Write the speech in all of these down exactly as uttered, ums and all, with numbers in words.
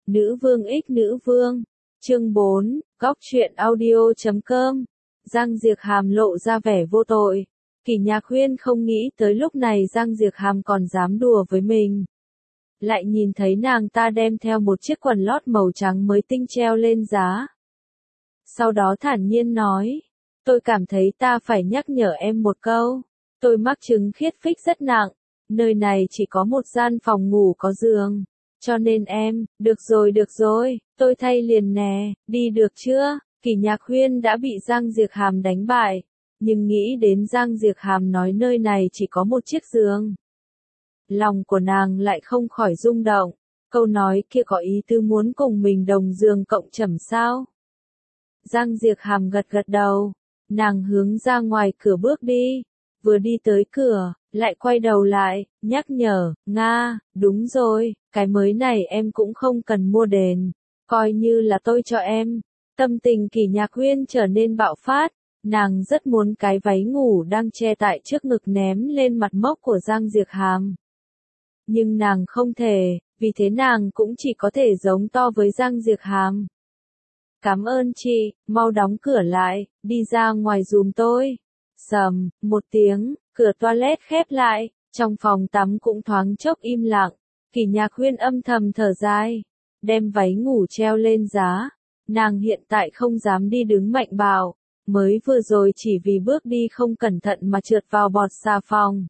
Nữ vương ích nữ vương. Chương bốn, góc truyện audio chấm com. Giang Diệc Hàm lộ ra vẻ vô tội. Kỷ Nhạc Huyên không nghĩ tới lúc này Giang Diệc Hàm còn dám đùa với mình. Lại nhìn thấy nàng ta đem theo một chiếc quần lót màu trắng mới tinh treo lên giá. Sau đó thản nhiên nói, tôi cảm thấy ta phải nhắc nhở em một câu. Tôi mắc chứng khiết phích rất nặng, nơi này chỉ có một gian phòng ngủ có giường. Cho nên em, được rồi được rồi, tôi thay liền nè, đi được chưa? Kỷ Nhạc Huyên đã bị Giang Diệc Hàm đánh bại, nhưng nghĩ đến Giang Diệc Hàm nói nơi này chỉ có một chiếc giường. Lòng của nàng lại không khỏi rung động, câu nói kia có ý tứ muốn cùng mình đồng giường cộng trầm sao? Giang Diệc Hàm gật gật đầu, nàng hướng ra ngoài cửa bước đi, vừa đi tới cửa, lại quay đầu lại, nhắc nhở, Nga, đúng rồi, cái mới này em cũng không cần mua đền, coi như là tôi cho em. Tâm tình Kỷ Nhạc Huyên trở nên bạo phát, nàng rất muốn cái váy ngủ đang che tại trước ngực ném lên mặt mốc của Giang Diệc Hàm. Nhưng nàng không thể, vì thế nàng cũng chỉ có thể giống to với Giang Diệc Hàm. Cảm ơn chị, mau đóng cửa lại, đi ra ngoài giùm tôi. Sầm, một tiếng, cửa toilet khép lại, trong phòng tắm cũng thoáng chốc im lặng. Kỷ Nhạc Huyên âm thầm thở dài, đem váy ngủ treo lên giá. Nàng hiện tại không dám đi đứng mạnh bạo, mới vừa rồi chỉ vì bước đi không cẩn thận mà trượt vào bọt xà phòng.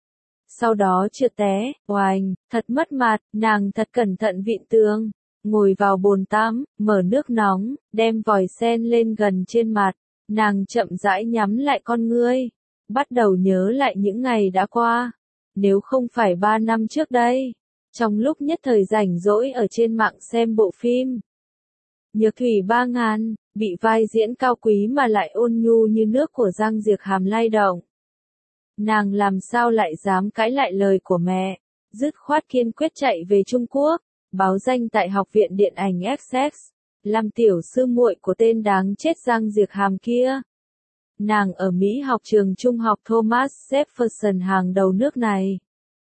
Sau đó trượt té, oành, thật mất mặt, nàng thật cẩn thận vịn tường, ngồi vào bồn tắm, mở nước nóng, đem vòi sen lên gần trên mặt, nàng chậm rãi nhắm lại con ngươi, bắt đầu nhớ lại những ngày đã qua. Nếu không phải ba năm trước đây, trong lúc nhất thời rảnh rỗi ở trên mạng xem bộ phim Nhược Thủy ba ngàn, bị vai diễn cao quý mà lại ôn nhu như nước của Giang Diệc Hàm lay động. Nàng làm sao lại dám cãi lại lời của mẹ, dứt khoát kiên quyết chạy về Trung Quốc, báo danh tại Học viện Điện ảnh Essex, làm tiểu sư muội của tên đáng chết Giang Diệc Hàm kia. Nàng ở Mỹ học trường trung học Thomas Jefferson hàng đầu nước này.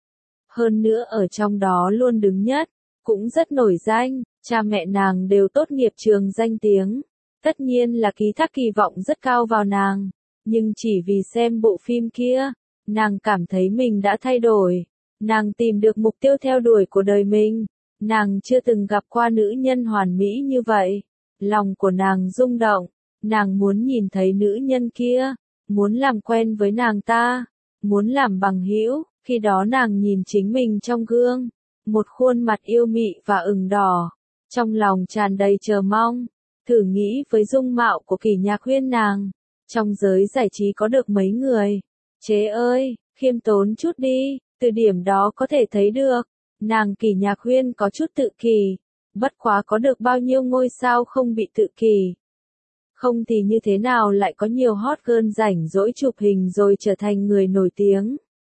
Hơn nữa ở trong đó luôn đứng nhất, cũng rất nổi danh, cha mẹ nàng đều tốt nghiệp trường danh tiếng. Tất nhiên là ký thác kỳ vọng rất cao vào nàng, nhưng chỉ vì xem bộ phim kia, nàng cảm thấy mình đã thay đổi. Nàng tìm được mục tiêu theo đuổi của đời mình. Nàng chưa từng gặp qua nữ nhân hoàn mỹ như vậy. Lòng của nàng rung động, nàng muốn nhìn thấy nữ nhân kia, muốn làm quen với nàng ta, muốn làm bằng hữu. Khi đó nàng nhìn chính mình trong gương, một khuôn mặt yêu mị và ửng đỏ, trong lòng tràn đầy chờ mong. Thử nghĩ với dung mạo của Kỷ Nhạc Huyên nàng, trong giới giải trí có được mấy người. Chế ơi, khiêm tốn chút đi, từ điểm đó có thể thấy được, nàng Kỷ Nhạc Huyên có chút tự kỷ, bất quá có được bao nhiêu ngôi sao không bị tự kỷ. Không thì như thế nào lại có nhiều hot girl rảnh rỗi chụp hình rồi trở thành người nổi tiếng.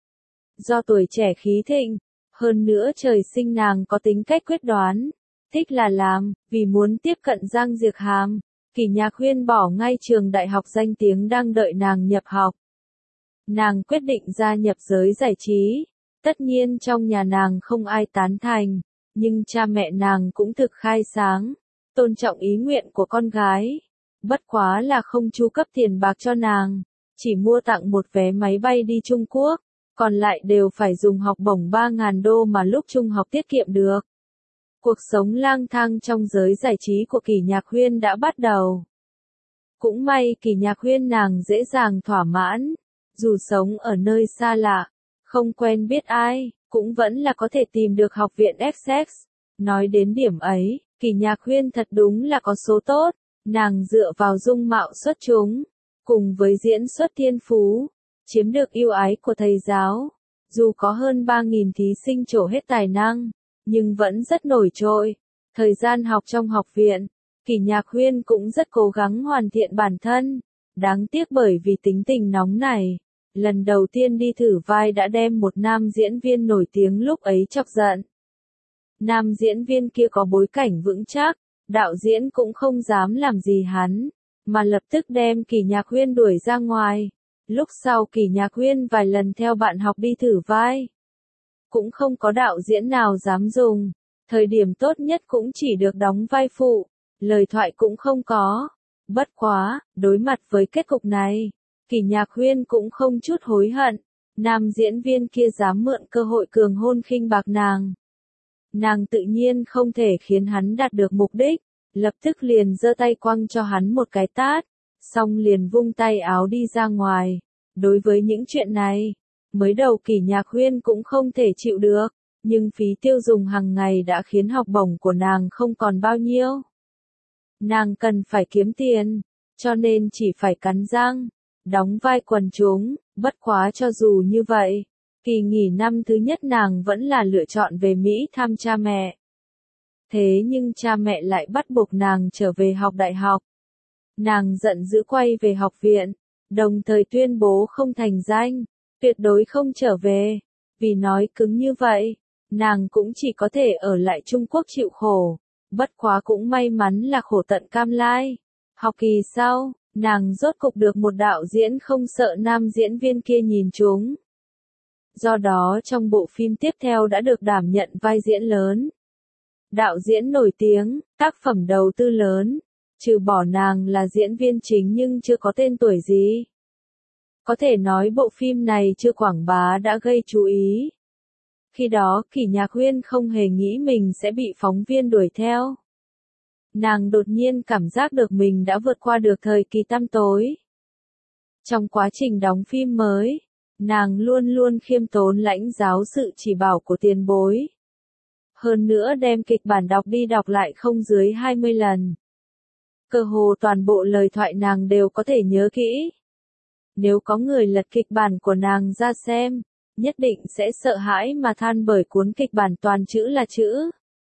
Do tuổi trẻ khí thịnh, hơn nữa trời sinh nàng có tính cách quyết đoán, thích là làm, vì muốn tiếp cận Giang Diệc Hàm, Kỷ Nhạc Huyên bỏ ngay trường đại học danh tiếng đang đợi nàng nhập học. Nàng quyết định gia nhập giới giải trí, tất nhiên trong nhà nàng không ai tán thành, nhưng cha mẹ nàng cũng thực khai sáng, tôn trọng ý nguyện của con gái. Bất quá là không chu cấp tiền bạc cho nàng, chỉ mua tặng một vé máy bay đi Trung Quốc, còn lại đều phải dùng học bổng ba ngàn đô mà lúc trung học tiết kiệm được. Cuộc sống lang thang trong giới giải trí của Kỷ Nhạc Huyên đã bắt đầu. Cũng may Kỷ Nhạc Huyên nàng dễ dàng thỏa mãn, dù sống ở nơi xa lạ, không quen biết ai, cũng vẫn là có thể tìm được Học viện Essex. Nói đến điểm ấy, Kỷ Nhạc Huyên thật đúng là có số tốt, nàng dựa vào dung mạo xuất chúng, cùng với diễn xuất thiên phú, chiếm được yêu ái của thầy giáo. Dù có hơn ba nghìn thí sinh trổ hết tài năng, nhưng vẫn rất nổi trội. Thời gian học trong học viện, Kỷ Nhạc Huyên cũng rất cố gắng hoàn thiện bản thân. Đáng tiếc bởi vì tính tình nóng này, lần đầu tiên đi thử vai đã đem một nam diễn viên nổi tiếng lúc ấy chọc giận. Nam diễn viên kia có bối cảnh vững chắc, đạo diễn cũng không dám làm gì hắn, mà lập tức đem Kỷ Nhạc Huyên đuổi ra ngoài. Lúc sau Kỷ Nhạc Huyên vài lần theo bạn học đi thử vai, cũng không có đạo diễn nào dám dùng. Thời điểm tốt nhất cũng chỉ được đóng vai phụ, lời thoại cũng không có. Bất quá, đối mặt với kết cục này, Kỷ Nhạc Huyên cũng không chút hối hận. Nam diễn viên kia dám mượn cơ hội cường hôn khinh bạc nàng. Nàng tự nhiên không thể khiến hắn đạt được mục đích, lập tức liền giơ tay quăng cho hắn một cái tát, xong liền vung tay áo đi ra ngoài. Đối với những chuyện này, mới đầu Kỷ Nhạc Huyên cũng không thể chịu được, nhưng phí tiêu dùng hàng ngày đã khiến học bổng của nàng không còn bao nhiêu. Nàng cần phải kiếm tiền, cho nên chỉ phải cắn răng, đóng vai quần chúng. Bất quá cho dù như vậy, kỳ nghỉ năm thứ nhất nàng vẫn là lựa chọn về Mỹ thăm cha mẹ. Thế nhưng cha mẹ lại bắt buộc nàng trở về học đại học. Nàng giận dữ quay về học viện, đồng thời tuyên bố không thành danh, tuyệt đối không trở về. Vì nói cứng như vậy, nàng cũng chỉ có thể ở lại Trung Quốc chịu khổ. Bất quá cũng may mắn là khổ tận cam lai. Học kỳ sau, nàng rốt cục được một đạo diễn không sợ nam diễn viên kia nhìn trúng. Do đó trong bộ phim tiếp theo đã được đảm nhận vai diễn lớn. Đạo diễn nổi tiếng, tác phẩm đầu tư lớn, trừ bỏ nàng là diễn viên chính nhưng chưa có tên tuổi gì. Có thể nói bộ phim này chưa quảng bá đã gây chú ý. Khi đó Kỷ Nhạc Huyên không hề nghĩ mình sẽ bị phóng viên đuổi theo. Nàng đột nhiên cảm giác được mình đã vượt qua được thời kỳ tăm tối. Trong quá trình đóng phim mới, nàng luôn luôn khiêm tốn lãnh giáo sự chỉ bảo của tiền bối. Hơn nữa đem kịch bản đọc đi đọc lại không dưới hai mươi lần. Cơ hồ toàn bộ lời thoại nàng đều có thể nhớ kỹ. Nếu có người lật kịch bản của nàng ra xem, nhất định sẽ sợ hãi mà than bởi cuốn kịch bản toàn chữ là chữ.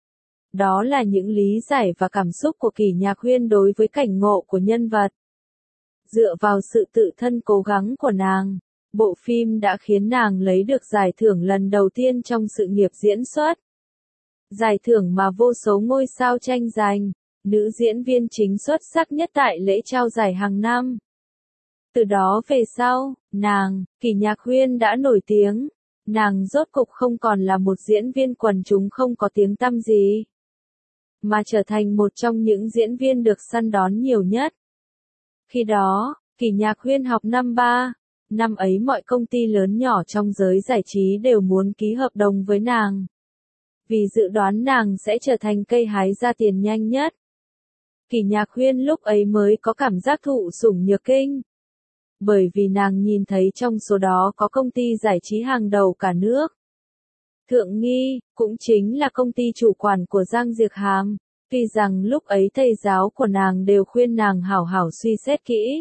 Đó là những lý giải và cảm xúc của Kỷ Nhạc Huyên đối với cảnh ngộ của nhân vật. Dựa vào sự tự thân cố gắng của nàng, bộ phim đã khiến nàng lấy được giải thưởng lần đầu tiên trong sự nghiệp diễn xuất. Giải thưởng mà vô số ngôi sao tranh giành, nữ diễn viên chính xuất sắc nhất tại lễ trao giải hàng năm. Từ đó về sau, nàng, Kỷ Nhạc Huyên đã nổi tiếng. Nàng rốt cục không còn là một diễn viên quần chúng không có tiếng tăm gì, mà trở thành một trong những diễn viên được săn đón nhiều nhất. Khi đó, Kỷ Nhạc Huyên học năm ba, năm ấy mọi công ty lớn nhỏ trong giới giải trí đều muốn ký hợp đồng với nàng. Vì dự đoán nàng sẽ trở thành cây hái ra tiền nhanh nhất. Kỷ Nhạc Huyên lúc ấy mới có cảm giác thụ sủng nhược kinh. Bởi vì nàng nhìn thấy trong số đó có công ty giải trí hàng đầu cả nước. Thượng Nghi, cũng chính là công ty chủ quản của Giang Diệc Hàm, tuy rằng lúc ấy thầy giáo của nàng đều khuyên nàng hảo hảo suy xét kỹ.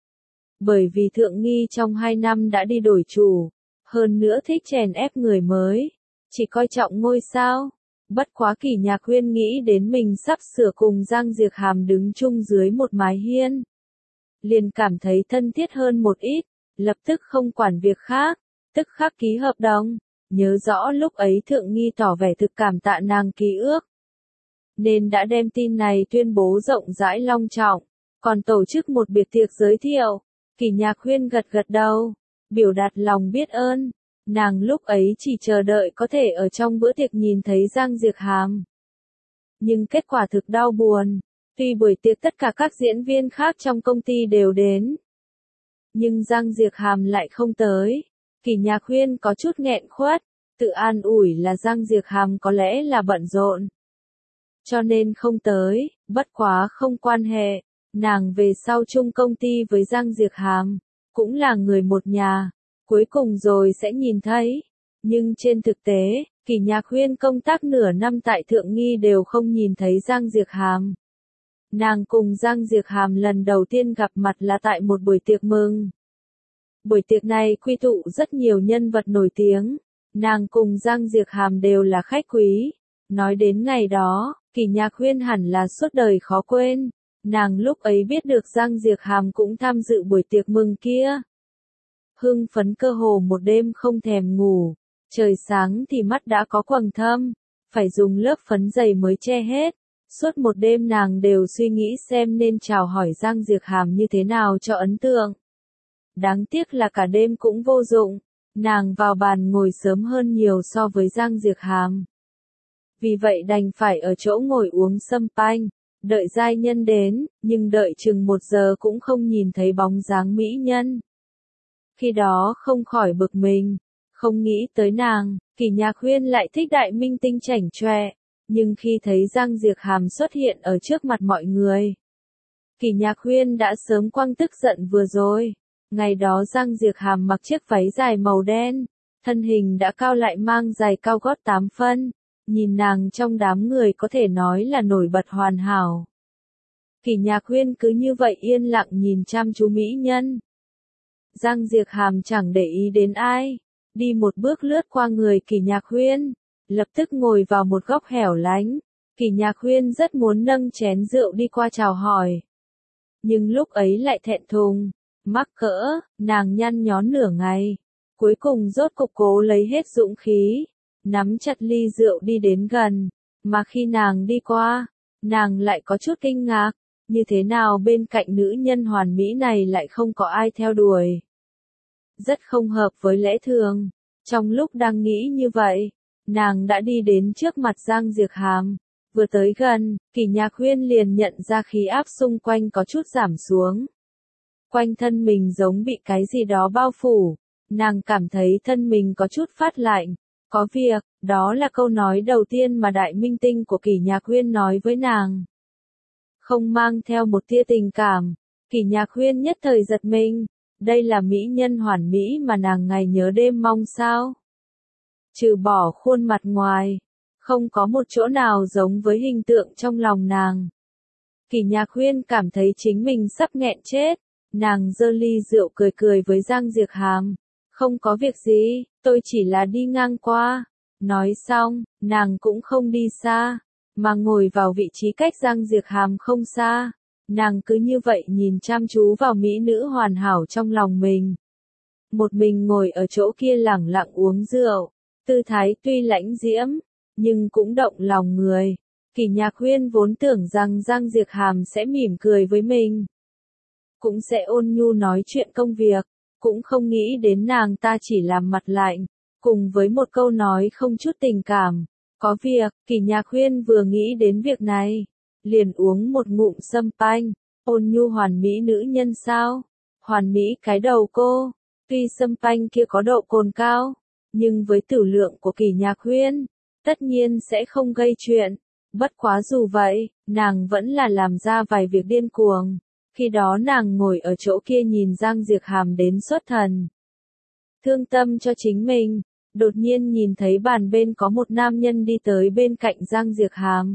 Bởi vì Thượng Nghi trong hai năm đã đi đổi chủ, hơn nữa thích chèn ép người mới, chỉ coi trọng ngôi sao. Bất quá Kỷ Nhạc Huyên nghĩ đến mình sắp sửa cùng Giang Diệc Hàm đứng chung dưới một mái hiên. Liền cảm thấy thân thiết hơn một ít, lập tức không quản việc khác, tức khắc ký hợp đồng. Nhớ rõ lúc ấy Thượng Nghi tỏ vẻ thực cảm tạ nàng ký ước, nên đã đem tin này tuyên bố rộng rãi long trọng, còn tổ chức một biệt tiệc giới thiệu. Kỷ Nhạc Huyên gật gật đầu, biểu đạt lòng biết ơn. Nàng lúc ấy chỉ chờ đợi có thể ở trong bữa tiệc nhìn thấy Giang Diệc Hàm. Nhưng kết quả thực đau buồn. Tuy buổi tiệc tất cả các diễn viên khác trong công ty đều đến, nhưng Giang Diệc Hàm lại không tới. Kỷ Nhạc Huyên có chút nghẹn khuất, tự an ủi là Giang Diệc Hàm có lẽ là bận rộn, cho nên không tới. Bất quá không quan hệ, nàng về sau chung công ty với Giang Diệc Hàm, cũng là người một nhà, cuối cùng rồi sẽ nhìn thấy. Nhưng trên thực tế, Kỷ Nhạc Huyên công tác nửa năm tại Thượng Nghi đều không nhìn thấy Giang Diệc Hàm. Nàng cùng Giang Diệc Hàm lần đầu tiên gặp mặt là tại một buổi tiệc mừng. Buổi tiệc này quy tụ rất nhiều nhân vật nổi tiếng. Nàng cùng Giang Diệc Hàm đều là khách quý. Nói đến ngày đó, Kỷ Nhạc Huyên hẳn là suốt đời khó quên. Nàng lúc ấy biết được Giang Diệc Hàm cũng tham dự buổi tiệc mừng kia. Hưng phấn cơ hồ một đêm không thèm ngủ. Trời sáng thì mắt đã có quầng thâm, phải dùng lớp phấn dày mới che hết. Suốt một đêm nàng đều suy nghĩ xem nên chào hỏi Giang Diệc Hàm như thế nào cho ấn tượng. Đáng tiếc là cả đêm cũng vô dụng, nàng vào bàn ngồi sớm hơn nhiều so với Giang Diệc Hàm. vì vậy đành phải ở chỗ ngồi uống sâm panh, đợi giai nhân đến, nhưng đợi chừng một giờ cũng không nhìn thấy bóng dáng mỹ nhân. Khi đó không khỏi bực mình, không nghĩ tới nàng, Kỷ Nhạc Huyên lại thích đại minh tinh chảnh chọe, nhưng khi thấy Giang Diệc Hàm xuất hiện ở trước mặt mọi người, Kỷ Nhạc Huyên đã sớm quăng tức giận vừa rồi. Ngày đó Giang Diệc Hàm mặc chiếc váy dài màu đen, thân hình đã cao lại mang giày cao gót tám phân, nhìn nàng trong đám người có thể nói là nổi bật hoàn hảo. Kỷ Nhạc Huyên cứ như vậy yên lặng nhìn chăm chú mỹ nhân. Giang Diệc Hàm chẳng để ý đến ai, đi một bước lướt qua người Kỷ Nhạc Huyên, lập tức ngồi vào một góc hẻo lánh. Kỷ Nhạc Huyên rất muốn nâng chén rượu đi qua chào hỏi, nhưng lúc ấy lại thẹn thùng, mắc cỡ, nàng nhăn nhó nửa ngày, cuối cùng rốt cục cố lấy hết dũng khí, nắm chặt ly rượu đi đến gần, mà khi nàng đi qua, nàng lại có chút kinh ngạc, như thế nào bên cạnh nữ nhân hoàn mỹ này lại không có ai theo đuổi. Rất không hợp với lẽ thường, trong lúc đang nghĩ như vậy, nàng đã đi đến trước mặt Giang Diệc Hàm. Vừa tới gần, Kỷ Nhạc Huyên liền nhận ra khí áp xung quanh có chút giảm xuống. Quanh thân mình giống bị cái gì đó bao phủ, nàng cảm thấy thân mình có chút phát lạnh. Có việc, đó là câu nói đầu tiên mà đại minh tinh của Kỷ Nhạc Huyên nói với nàng. Không mang theo một tia tình cảm, Kỷ Nhạc Huyên nhất thời giật mình, đây là mỹ nhân hoàn mỹ mà nàng ngày nhớ đêm mong sao? Trừ bỏ khuôn mặt ngoài, không có một chỗ nào giống với hình tượng trong lòng nàng. Kỷ Nhạc Huyên cảm thấy chính mình sắp nghẹn chết, nàng giơ ly rượu cười cười với Giang Diệc Hàm. Không có việc gì, tôi chỉ là đi ngang qua. Nói xong, nàng cũng không đi xa, mà ngồi vào vị trí cách Giang Diệc Hàm không xa. Nàng cứ như vậy nhìn chăm chú vào mỹ nữ hoàn hảo trong lòng mình. Một mình ngồi ở chỗ kia lẳng lặng uống rượu, tư thái tuy lãnh diễm, nhưng cũng động lòng người. Kỷ Nhạc Huyên vốn tưởng rằng Giang Diệc Hàm sẽ mỉm cười với mình, cũng sẽ ôn nhu nói chuyện công việc, cũng không nghĩ đến nàng ta chỉ làm mặt lạnh, cùng với một câu nói không chút tình cảm. Có việc, Kỷ Nhạc Huyên vừa nghĩ đến việc này, liền uống một ngụm sâm panh. Ôn nhu hoàn mỹ nữ nhân sao? Hoàn mỹ cái đầu cô. Tuy sâm panh kia có độ cồn cao, nhưng với tử lượng của Kỷ Nhạc Huyên, tất nhiên sẽ không gây chuyện. Bất quá dù vậy, nàng vẫn là làm ra vài việc điên cuồng. Khi đó nàng ngồi ở chỗ kia nhìn Giang Diệc Hàm đến xuất thần. Thương tâm cho chính mình, đột nhiên nhìn thấy bàn bên có một nam nhân đi tới bên cạnh Giang Diệc Hàm.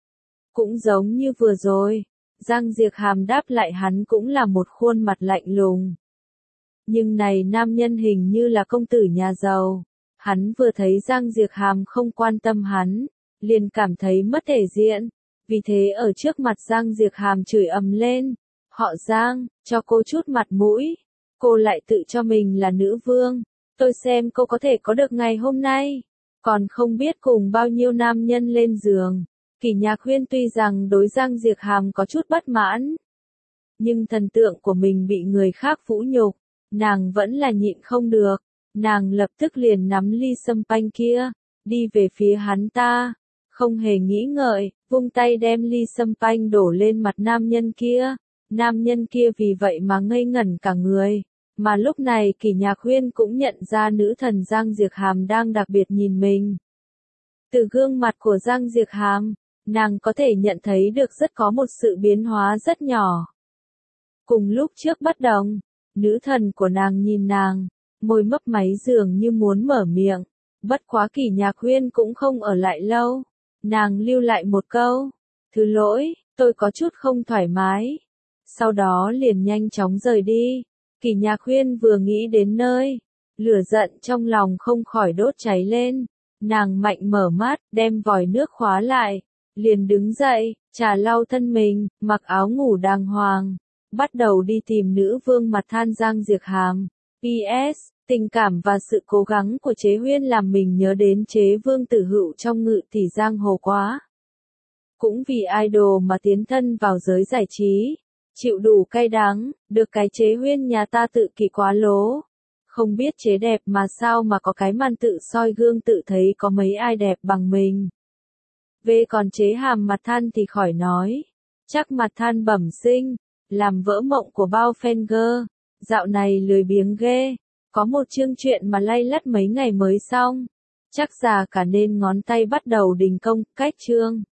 Cũng giống như vừa rồi, Giang Diệc Hàm đáp lại hắn cũng là một khuôn mặt lạnh lùng. Nhưng này nam nhân hình như là công tử nhà giàu. Hắn vừa thấy Giang Diệc Hàm không quan tâm hắn, liền cảm thấy mất thể diện. Vì thế ở trước mặt Giang Diệc Hàm chửi ầm lên. Họ Giang, cho cô chút mặt mũi. Cô lại tự cho mình là nữ vương. Tôi xem cô có thể có được ngày hôm nay. Còn không biết cùng bao nhiêu nam nhân lên giường. Kỷ Nhạc Huyên tuy rằng đối Giang Diệc Hàm có chút bất mãn, nhưng thần tượng của mình bị người khác vũ nhục, nàng vẫn là nhịn không được. Nàng lập tức liền nắm ly sâm panh kia, đi về phía hắn ta, không hề nghĩ ngợi, vung tay đem ly sâm panh đổ lên mặt nam nhân kia. Nam nhân kia vì vậy mà ngây ngẩn cả người, mà lúc này Kỷ Nhạc Huyên cũng nhận ra nữ thần Giang Diệc Hàm đang đặc biệt nhìn mình. Từ gương mặt của Giang Diệc Hàm, nàng có thể nhận thấy được rất có một sự biến hóa rất nhỏ. Cùng lúc trước bất đồng, nữ thần của nàng nhìn nàng, môi mấp máy dường như muốn mở miệng, bất quá Kỷ Nhạc Huyên cũng không ở lại lâu, nàng lưu lại một câu, thứ lỗi, tôi có chút không thoải mái, sau đó liền nhanh chóng rời đi. Kỷ Nhạc Huyên vừa nghĩ đến nơi, lửa giận trong lòng không khỏi đốt cháy lên, nàng mạnh mở mắt, đem vòi nước khóa lại, liền đứng dậy, trà lau thân mình, mặc áo ngủ đàng hoàng, bắt đầu đi tìm nữ vương mặt than Giang Diệc Hàm. pê ét. Tình cảm và sự cố gắng của Chế Huyên làm mình nhớ đến Chế Vương Tử Hữu trong Ngự Tỷ Giang Hồ quá. Cũng vì idol mà tiến thân vào giới giải trí, chịu đủ cay đắng, được cái Chế Huyên nhà ta tự kỷ quá lố. Không biết chế đẹp mà sao mà có cái màn tự soi gương tự thấy có mấy ai đẹp bằng mình. Về còn chế hàm mặt than thì khỏi nói. Chắc mặt than bẩm sinh, làm vỡ mộng của bao fan girl. Dạo này lười biếng ghê, có một chương chuyện mà lay lắt mấy ngày mới xong. Chắc già cả nên ngón tay bắt đầu đình công, cách chương.